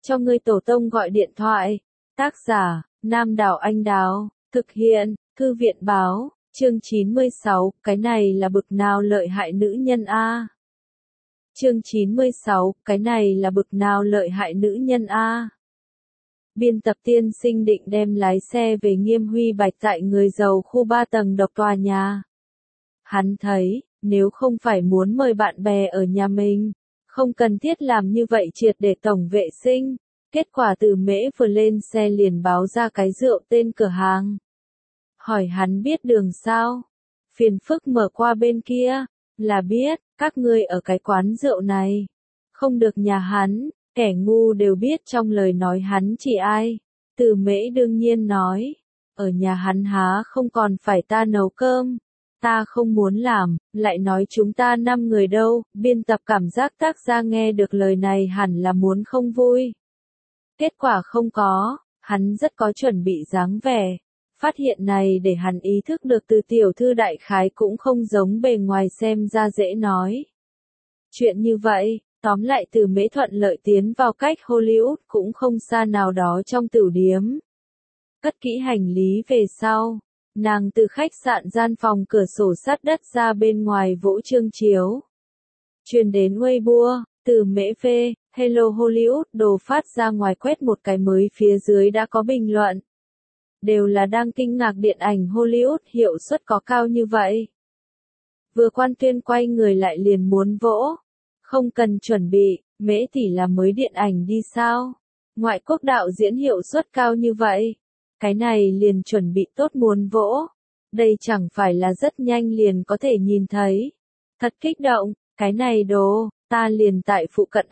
cho ngươi tổ tông gọi điện thoại. Tác giả, Nam Đảo Anh Đào, thực hiện, Thư viện Báo, chương 96, cái này là bực nào lợi hại nữ nhân a. Chương 96, cái này là bực nào lợi hại nữ nhân a. Biên tập tiên sinh định đem lái xe về Nghiêm Huy Bạch tại người giàu khu 3 tầng độc tòa nhà. Hắn thấy, nếu không phải muốn mời bạn bè ở nhà mình, không cần thiết làm như vậy triệt để tổng vệ sinh. Kết quả Từ Mễ vừa lên xe liền báo ra cái rượu tên cửa hàng. Hỏi hắn biết đường sao? Phiền phức mở qua bên kia, là biết, các ngươi ở cái quán rượu này. Không được nhà hắn, kẻ ngu đều biết trong lời nói hắn chỉ ai. Từ Mễ đương nhiên nói, ở nhà hắn há không còn phải ta nấu cơm. Ta không muốn làm, lại nói chúng ta 5 người đâu. Biên tập cảm giác tác gia nghe được lời này hẳn là muốn không vui. Kết quả không có, hắn rất có chuẩn bị dáng vẻ. Phát hiện này để hắn ý thức được Từ tiểu thư đại khái cũng không giống bề ngoài xem ra dễ nói. Chuyện như vậy, tóm lại Từ Mễ thuận lợi tiến vào cách Hollywood cũng không xa nào đó trong tửu điếm. Cất kỹ hành lý về sau, nàng từ khách sạn gian phòng cửa sổ sát đất ra bên ngoài vỗ chương chiếu. Truyền đến Weibo, Từ Mễ phê, Hello Hollywood đồ phát ra ngoài quét một cái mới phía dưới đã có bình luận. Đều là đang kinh ngạc điện ảnh Hollywood hiệu suất có cao như vậy. Vừa quan tuyên quay người lại liền muốn vỗ. Không cần chuẩn bị, Mễ tỷ là mới điện ảnh đi sao? Ngoại quốc đạo diễn hiệu suất cao như vậy. Cái này liền chuẩn bị tốt muốn vỗ. Đây chẳng phải là rất nhanh liền có thể nhìn thấy. Thật kích động, cái này đồ, ta liền tại phụ cận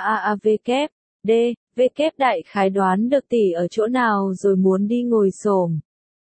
v đại khái đoán được tỷ ở chỗ nào rồi muốn đi ngồi xổm.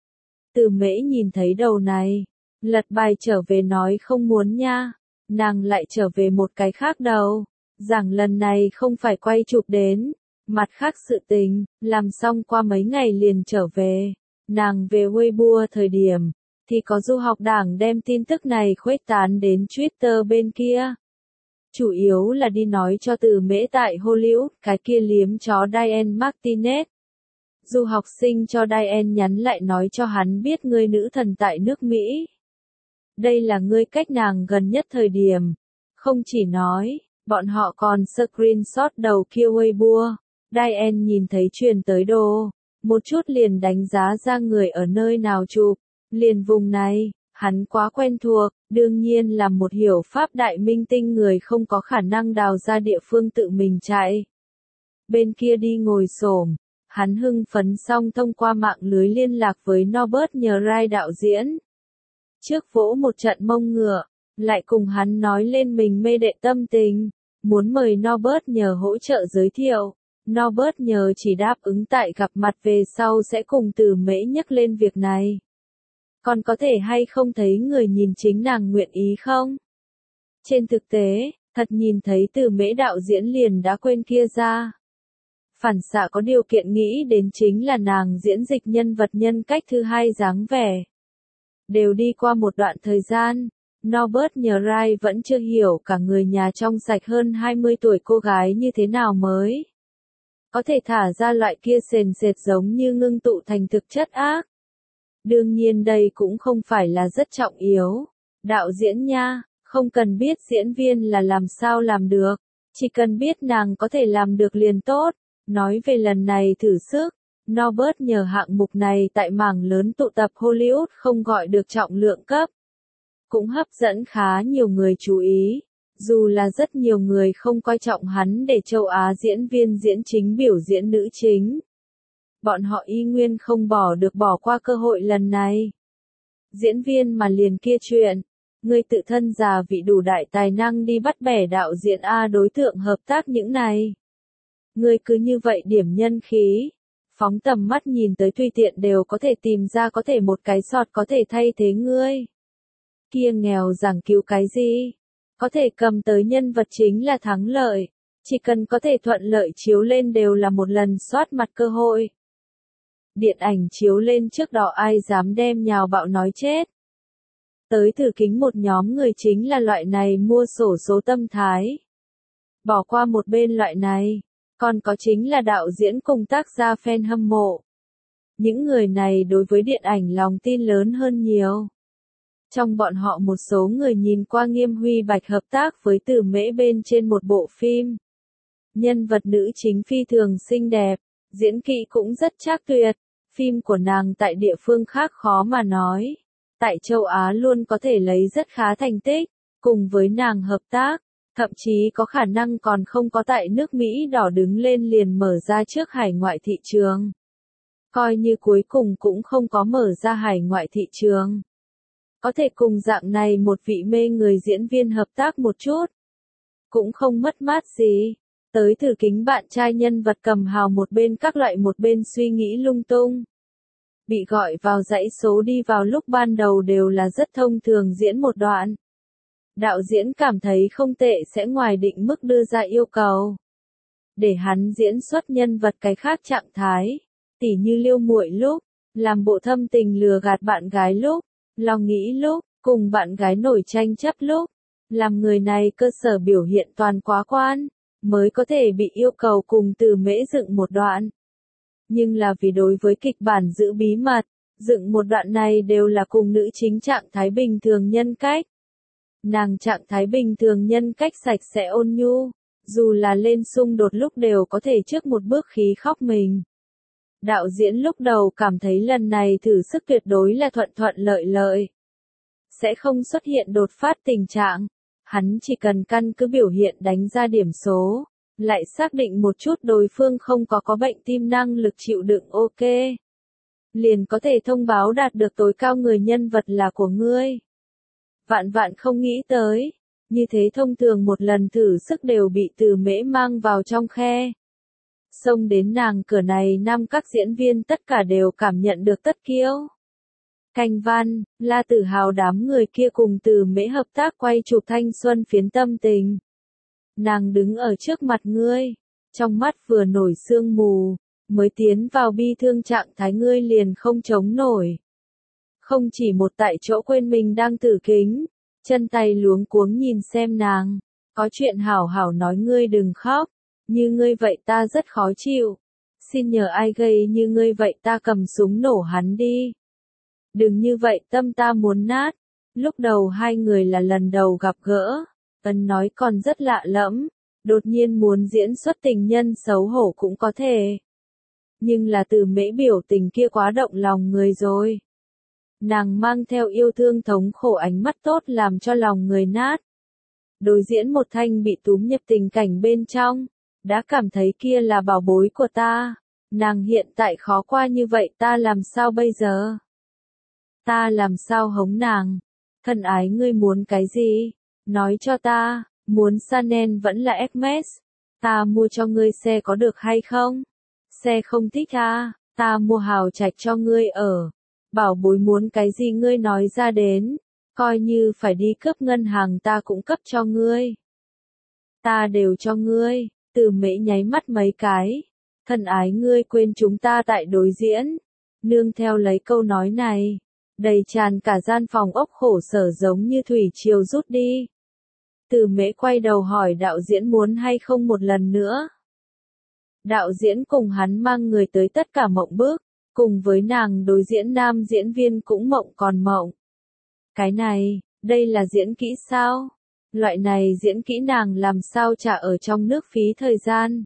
Từ Mễ nhìn thấy đầu này, lật bài trở về nói không muốn nha, nàng lại trở về một cái khác đầu, rằng lần này không phải quay chụp đến, mặt khác sự tình, làm xong qua mấy ngày liền trở về, nàng về Weibo thời điểm, thì có du học đảng đem tin tức này khuếch tán đến Twitter bên kia. Chủ yếu là đi nói cho Từ Mễ tại Hollywood, cái kia liếm chó Diane Martinez. Du học sinh cho Diane nhắn lại nói cho hắn biết ngươi nữ thần tại nước Mỹ. Đây là ngươi cách nàng gần nhất thời điểm. Không chỉ nói, bọn họ còn screenshot đầu kia Weibo. Diane nhìn thấy truyền tới đồ, một chút liền đánh giá ra người ở nơi nào chụp, liền vùng này. Hắn quá quen thuộc, đương nhiên là một hiểu pháp đại minh tinh người không có khả năng đào ra địa phương tự mình chạy. Bên kia đi ngồi xổm, hắn hưng phấn xong thông qua mạng lưới liên lạc với Norbert nhờ Rai đạo diễn. Trước vỗ một trận mông ngựa, lại cùng hắn nói lên mình mê đệ tâm tình, muốn mời Norbert nhờ hỗ trợ giới thiệu. Norbert nhờ chỉ đáp ứng tại gặp mặt về sau sẽ cùng Từ Mễ nhắc lên việc này. Còn có thể hay không thấy người nhìn chính nàng nguyện ý không? Trên thực tế, thật nhìn thấy Từ Mễ đạo diễn liền đã quên kia ra. Phản xạ có điều kiện nghĩ đến chính là nàng diễn dịch nhân vật nhân cách thứ hai dáng vẻ. Đều đi qua một đoạn thời gian, Norbert nhờ Rai vẫn chưa hiểu cả người nhà trong sạch hơn 20 tuổi cô gái như thế nào mới. Có thể thả ra loại kia sền sệt giống như ngưng tụ thành thực chất ác. Đương nhiên đây cũng không phải là rất trọng yếu. Đạo diễn nha, không cần biết diễn viên là làm sao làm được, chỉ cần biết nàng có thể làm được liền tốt. Nói về lần này thử sức, Norbert nhờ hạng mục này tại mảng lớn tụ tập Hollywood không gọi được trọng lượng cấp. Cũng hấp dẫn khá nhiều người chú ý, dù là rất nhiều người không coi trọng hắn để châu Á diễn viên diễn chính biểu diễn nữ chính. Bọn họ y nguyên không bỏ qua cơ hội lần này. Diễn viên mà liền kia chuyện, ngươi tự thân già vị đủ đại tài năng đi bắt bẻ đạo diễn A đối tượng hợp tác những này. Ngươi cứ như vậy điểm nhân khí, phóng tầm mắt nhìn tới tùy tiện đều có thể tìm ra có thể một cái sọt có thể thay thế ngươi. Kia nghèo giảng cứu cái gì? Có thể cầm tới nhân vật chính là thắng lợi, chỉ cần có thể thuận lợi chiếu lên đều là một lần soát mặt cơ hội. Điện ảnh chiếu lên trước đó ai dám đem nhào bạo nói chết. Tới thử kính một nhóm người chính là loại này mua xổ số tâm thái. Bỏ qua một bên loại này, còn có chính là đạo diễn cùng tác gia fan hâm mộ. Những người này đối với điện ảnh lòng tin lớn hơn nhiều. Trong bọn họ một số người nhìn qua Nghiêm Huy Bạch hợp tác với Từ Mễ bên trên một bộ phim. Nhân vật nữ chính phi thường xinh đẹp, diễn kỹ cũng rất trác tuyệt. Phim của nàng tại địa phương khác khó mà nói. Tại châu Á luôn có thể lấy rất khá thành tích, cùng với nàng hợp tác, thậm chí có khả năng còn không có tại nước Mỹ đỏ đứng lên liền mở ra trước hải ngoại thị trường. Coi như cuối cùng cũng không có mở ra hải ngoại thị trường. Có thể cùng dạng này một vị mê người diễn viên hợp tác một chút, cũng không mất mát gì. Tới thử kính bạn trai nhân vật cầm hào một bên các loại một bên suy nghĩ lung tung. Bị gọi vào dãy số đi vào lúc ban đầu đều là rất thông thường diễn một đoạn. Đạo diễn cảm thấy không tệ sẽ ngoài định mức đưa ra yêu cầu. Để hắn diễn xuất nhân vật cái khác trạng thái, tỉ như Liêu Muội lúc, làm bộ thâm tình lừa gạt bạn gái lúc, lo nghĩ lúc, cùng bạn gái nổi tranh chấp lúc, làm người này cơ sở biểu hiện toàn quá quan, mới có thể bị yêu cầu cùng Từ Mễ dựng một đoạn. Nhưng là vì đối với kịch bản giữ bí mật, dựng một đoạn này đều là cùng nữ chính trạng thái bình thường nhân cách. Nàng trạng thái bình thường nhân cách sạch sẽ ôn nhu, dù là lên xung đột lúc đều có thể trước một bước khí khóc mình. Đạo diễn lúc đầu cảm thấy lần này thử sức tuyệt đối là thuận thuận lợi lợi. Sẽ không xuất hiện đột phát tình trạng, hắn chỉ cần căn cứ biểu hiện đánh ra điểm số, lại xác định một chút đối phương không có bệnh tim năng lực chịu đựng ok. Liền có thể thông báo đạt được tối cao người nhân vật là của ngươi. Vạn vạn không nghĩ tới, như thế thông thường một lần thử sức đều bị Từ Mễ mang vào trong khe. Xông đến nàng cửa này năm các diễn viên tất cả đều cảm nhận được tất kiêu. Canh văn, La Tử Hào đám người kia cùng Từ Mễ hợp tác quay chụp thanh xuân phiến tâm tình. Nàng đứng ở trước mặt ngươi, trong mắt vừa nổi sương mù, mới tiến vào bi thương trạng thái ngươi liền không chống nổi. Không chỉ một tại chỗ quên mình đang tử kính, chân tay luống cuống nhìn xem nàng, có chuyện hảo hảo nói ngươi đừng khóc, như ngươi vậy ta rất khó chịu. Xin nhờ ai gây như ngươi vậy ta cầm súng nổ hắn đi. Đừng như vậy tâm ta muốn nát. Lúc đầu hai người là lần đầu gặp gỡ, Ân nói còn rất lạ lẫm, đột nhiên muốn diễn xuất tình nhân xấu hổ cũng có thể. Nhưng là Từ Mễ biểu tình kia quá động lòng người rồi. Nàng mang theo yêu thương thống khổ ánh mắt tốt làm cho lòng người nát. Đối diễn một Thanh bị túm nhập tình cảnh bên trong, đã cảm thấy kia là bảo bối của ta. Nàng hiện tại khó qua như vậy ta làm sao bây giờ? Ta làm sao hống nàng? Thân ái ngươi muốn cái gì? Nói cho ta, muốn Chanel vẫn là Hermes. Ta mua cho ngươi xe có được hay không? Xe không thích à? Ta mua hào trạch cho ngươi ở. Bảo bối muốn cái gì ngươi nói ra đến. Coi như phải đi cướp ngân hàng ta cũng cấp cho ngươi. Ta đều cho ngươi. Từ Mễ nháy mắt mấy cái. Thân ái ngươi quên chúng ta tại đối diễn. Nương theo lấy câu nói này. Đầy tràn cả gian phòng ốc khổ sở giống như thủy triều rút đi. Từ Mễ quay đầu hỏi đạo diễn muốn hay không một lần nữa. Đạo diễn cùng hắn mang người tới tất cả mộng bước, cùng với nàng đối diễn nam diễn viên cũng mộng còn mộng. Cái này, đây là diễn kỹ sao? Loại này diễn kỹ nàng làm sao trả ở trong nước phí thời gian?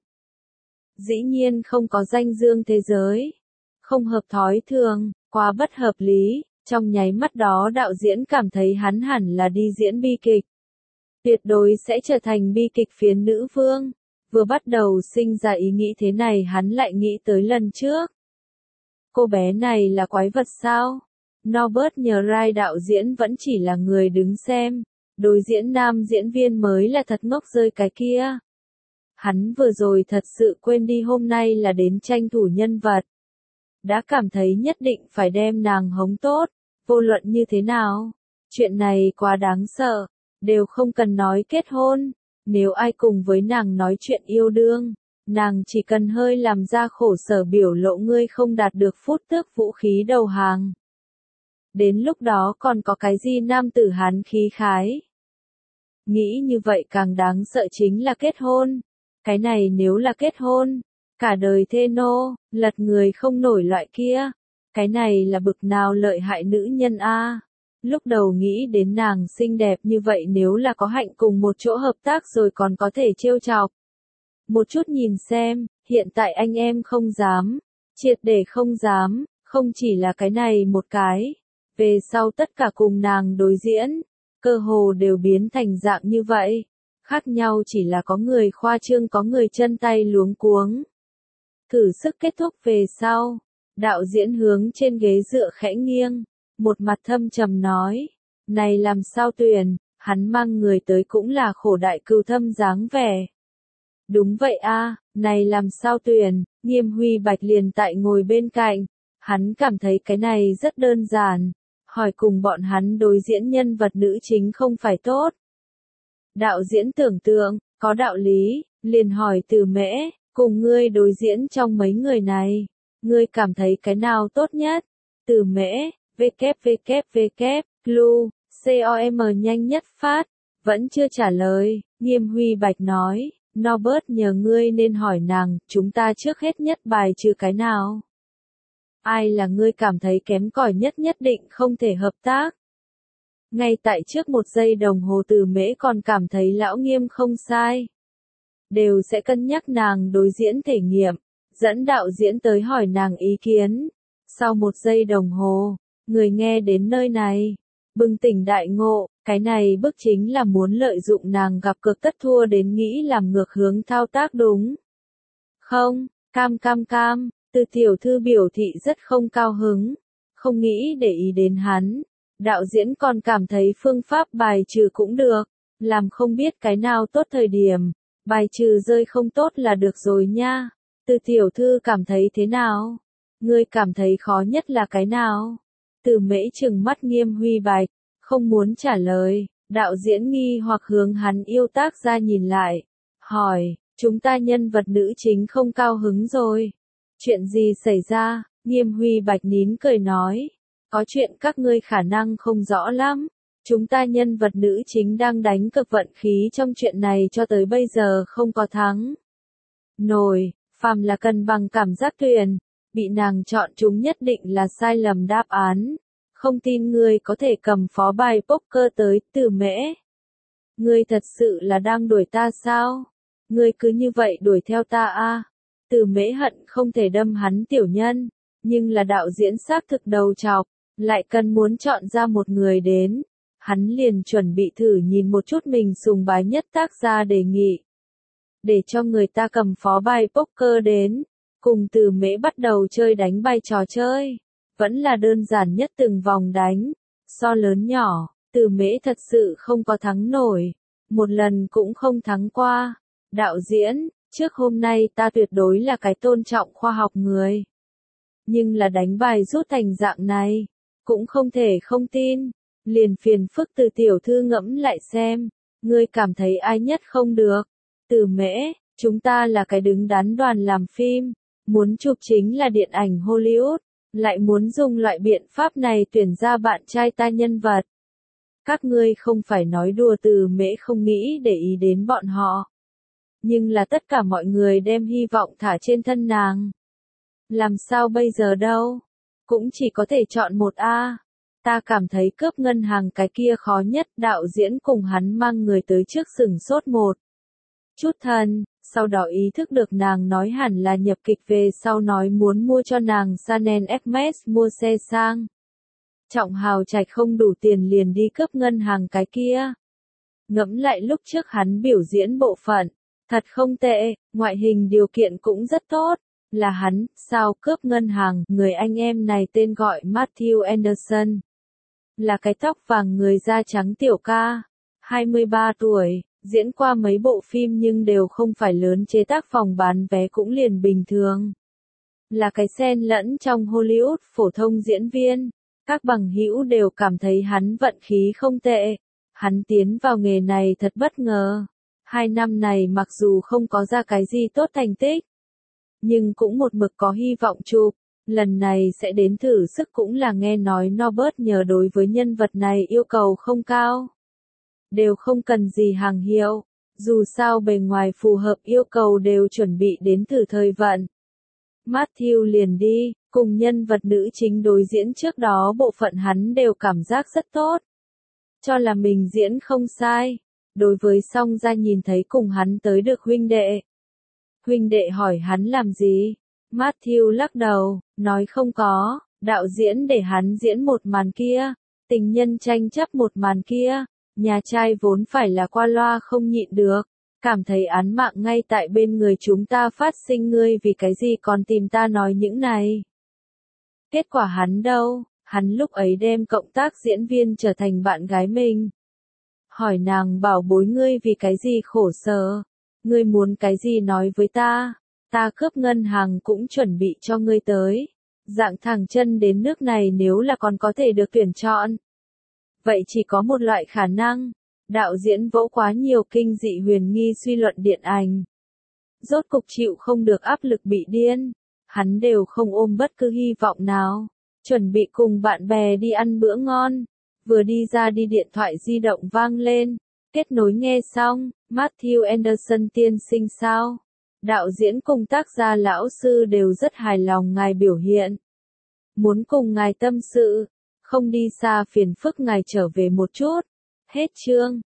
Dĩ nhiên không có danh dương thế giới. Không hợp thói thường, quá bất hợp lý. Trong nháy mắt đó đạo diễn cảm thấy hắn hẳn là đi diễn bi kịch. Tuyệt đối sẽ trở thành bi kịch phiến nữ vương. Vừa bắt đầu sinh ra ý nghĩ thế này hắn lại nghĩ tới lần trước. Cô bé này là quái vật sao? Norbert nhờ Rai đạo diễn vẫn chỉ là người đứng xem. Đối diễn nam diễn viên mới là thật ngốc rơi cái kia. Hắn vừa rồi thật sự quên đi hôm nay là đến tranh thủ nhân vật. Đã cảm thấy nhất định phải đem nàng hống tốt, vô luận như thế nào. Chuyện này quá đáng sợ, đều không cần nói kết hôn. Nếu ai cùng với nàng nói chuyện yêu đương, nàng chỉ cần hơi làm ra khổ sở biểu lộ ngươi không đạt được phút tước vũ khí đầu hàng. Đến lúc đó còn có cái gì nam tử hán khí khái. Nghĩ như vậy càng đáng sợ chính là kết hôn. Cái này nếu là kết hôn, cả đời thê nô, lật người không nổi loại kia. Cái này là bực nào lợi hại nữ nhân a. Lúc đầu nghĩ đến nàng xinh đẹp như vậy nếu là có hạnh cùng một chỗ hợp tác rồi còn có thể trêu chọc. Một chút nhìn xem, hiện tại anh em không dám, triệt để không dám, không chỉ là cái này một cái. Về sau tất cả cùng nàng đối diễn, cơ hồ đều biến thành dạng như vậy. Khác nhau chỉ là có người khoa trương có người chân tay luống cuống. Thử sức kết thúc về sau, đạo diễn hướng trên ghế dựa khẽ nghiêng, một mặt thâm trầm nói, này làm sao tuyển, hắn mang người tới cũng là khổ đại cừu thâm dáng vẻ. Đúng vậy a, này làm sao tuyển, Nghiêm Huy Bạch liền tại ngồi bên cạnh, hắn cảm thấy cái này rất đơn giản, hỏi cùng bọn hắn đối diễn nhân vật nữ chính không phải tốt. Đạo diễn tưởng tượng, có đạo lý, liền hỏi Từ Mễ, cùng ngươi đối diễn trong mấy người này, ngươi cảm thấy cái nào tốt nhất? Từ Mễ, www, Clue, com nhanh nhất phát, vẫn chưa trả lời, Nghiêm Huy Bạch nói, Norbert nhờ ngươi nên hỏi nàng, chúng ta trước hết nhất bài trừ cái nào? Ai là ngươi cảm thấy kém cỏi nhất nhất định không thể hợp tác? Ngay tại trước một giây đồng hồ Từ Mễ còn cảm thấy lão Nghiêm không sai. Đều sẽ cân nhắc nàng đối diễn thể nghiệm, dẫn đạo diễn tới hỏi nàng ý kiến. Sau một giây đồng hồ, người nghe đến nơi này, bừng tỉnh đại ngộ, cái này bức chính là muốn lợi dụng nàng gặp cực tất thua đến nghĩ làm ngược hướng thao tác đúng. Không, cam, Từ tiểu thư biểu thị rất không cao hứng, không nghĩ để ý đến hắn. Đạo diễn còn cảm thấy phương pháp bài trừ cũng được, làm không biết cái nào tốt thời điểm, bài trừ rơi không tốt là được rồi nha. Từ tiểu thư cảm thấy thế nào? Ngươi cảm thấy khó nhất là cái nào? Từ Mễ trừng mắt Nghiêm Huy Bạch, không muốn trả lời, đạo diễn nghi hoặc hướng hắn yêu tác ra nhìn lại, hỏi, chúng ta nhân vật nữ chính không cao hứng rồi. Chuyện gì xảy ra? Nghiêm Huy Bạch nín cười nói, có chuyện các ngươi khả năng không rõ lắm. Chúng ta nhân vật nữ chính đang đánh cực vận khí trong chuyện này cho tới bây giờ không có thắng. Nổi, phàm là cân bằng cảm giác tuyển, bị nàng chọn chúng nhất định là sai lầm đáp án. Không tin ngươi có thể cầm phó bài poker tới, Từ Mễ. Ngươi thật sự là đang đuổi ta sao? Ngươi cứ như vậy đuổi theo ta a? Từ Mễ hận không thể đâm hắn tiểu nhân, nhưng là đạo diễn xác thực đầu chọc, lại cần muốn chọn ra một người đến. Hắn liền chuẩn bị thử nhìn một chút mình sùng bái nhất tác gia đề nghị. Để cho người ta cầm phó bài poker đến, cùng Từ Mễ bắt đầu chơi đánh bài trò chơi. Vẫn là đơn giản nhất từng vòng đánh, so lớn nhỏ, Từ Mễ thật sự không có thắng nổi, một lần cũng không thắng qua. Đạo diễn, trước hôm nay ta tuyệt đối là cái tôn trọng khoa học người. Nhưng là đánh bài rút thành dạng này, cũng không thể không tin. Liền phiền phức Từ tiểu thư ngẫm lại xem, ngươi cảm thấy ai nhất không được. Từ Mễ, chúng ta là cái đứng đắn đoàn làm phim, muốn chụp chính là điện ảnh Hollywood, lại muốn dùng loại biện pháp này tuyển ra bạn trai ta nhân vật. Các ngươi không phải nói đùa. Từ Mễ không nghĩ để ý đến bọn họ. Nhưng là tất cả mọi người đem hy vọng thả trên thân nàng. Làm sao bây giờ đâu? Cũng chỉ có thể chọn một a. Ta cảm thấy cướp ngân hàng cái kia khó nhất. Đạo diễn cùng hắn mang người tới trước sừng sốt một chút thân, sau đó ý thức được nàng nói hẳn là nhập kịch về sau nói muốn mua cho nàng Chanel Hermes mua xe sang. Trọng hào trạch không đủ tiền liền đi cướp ngân hàng cái kia. Ngẫm lại lúc trước hắn biểu diễn bộ phận, thật không tệ, ngoại hình điều kiện cũng rất tốt. Là hắn, sao cướp ngân hàng, người anh em này tên gọi Matthew Anderson. Là cái tóc vàng người da trắng tiểu ca, 23 tuổi, diễn qua mấy bộ phim nhưng đều không phải lớn chế tác phòng bán vé cũng liền bình thường. Là cái xen lẫn trong Hollywood phổ thông diễn viên, các bằng hữu đều cảm thấy hắn vận khí không tệ. Hắn tiến vào nghề này thật bất ngờ. 2 năm này mặc dù không có ra cái gì tốt thành tích, nhưng cũng một mực có hy vọng chụp. Lần này sẽ đến thử sức cũng là nghe nói Norbert nhờ đối với nhân vật này yêu cầu không cao. Đều không cần gì hàng hiệu, Dù sao bề ngoài phù hợp yêu cầu đều chuẩn bị đến từ thời vận. Matthew liền đi, cùng nhân vật nữ chính đối diễn trước đó bộ phận hắn đều cảm giác rất tốt. Cho là mình diễn không sai. Đối với Song Gia nhìn thấy cùng hắn tới được huynh đệ. Huynh đệ hỏi hắn làm gì? Matthew lắc đầu, nói không có, đạo diễn để hắn diễn một màn kia, tình nhân tranh chấp một màn kia, nhà trai vốn phải là qua loa không nhịn được, cảm thấy án mạng ngay tại bên người chúng ta phát sinh, ngươi vì cái gì còn tìm ta nói những này. Kết quả hắn đâu, hắn lúc ấy đem cộng tác diễn viên trở thành bạn gái mình. Hỏi nàng bảo bối ngươi vì cái gì khổ sở, ngươi muốn cái gì nói với ta cướp ngân hàng cũng chuẩn bị cho ngươi tới. Dạng thẳng chân đến nước này nếu là còn có thể được tuyển chọn. Vậy chỉ có một loại khả năng, đạo diễn vỗ quá nhiều kinh dị huyền nghi suy luận điện ảnh. Rốt cục chịu không được áp lực bị điên, hắn đều không ôm bất cứ hy vọng nào, chuẩn bị cùng bạn bè đi ăn bữa ngon. Vừa đi ra đi điện thoại di động vang lên, kết nối nghe xong, Matthew Anderson tiên sinh sao? Đạo diễn cùng tác gia lão sư đều rất hài lòng ngài biểu hiện. Muốn cùng ngài tâm sự, không đi xa phiền phức ngài trở về một chút. Hết chương.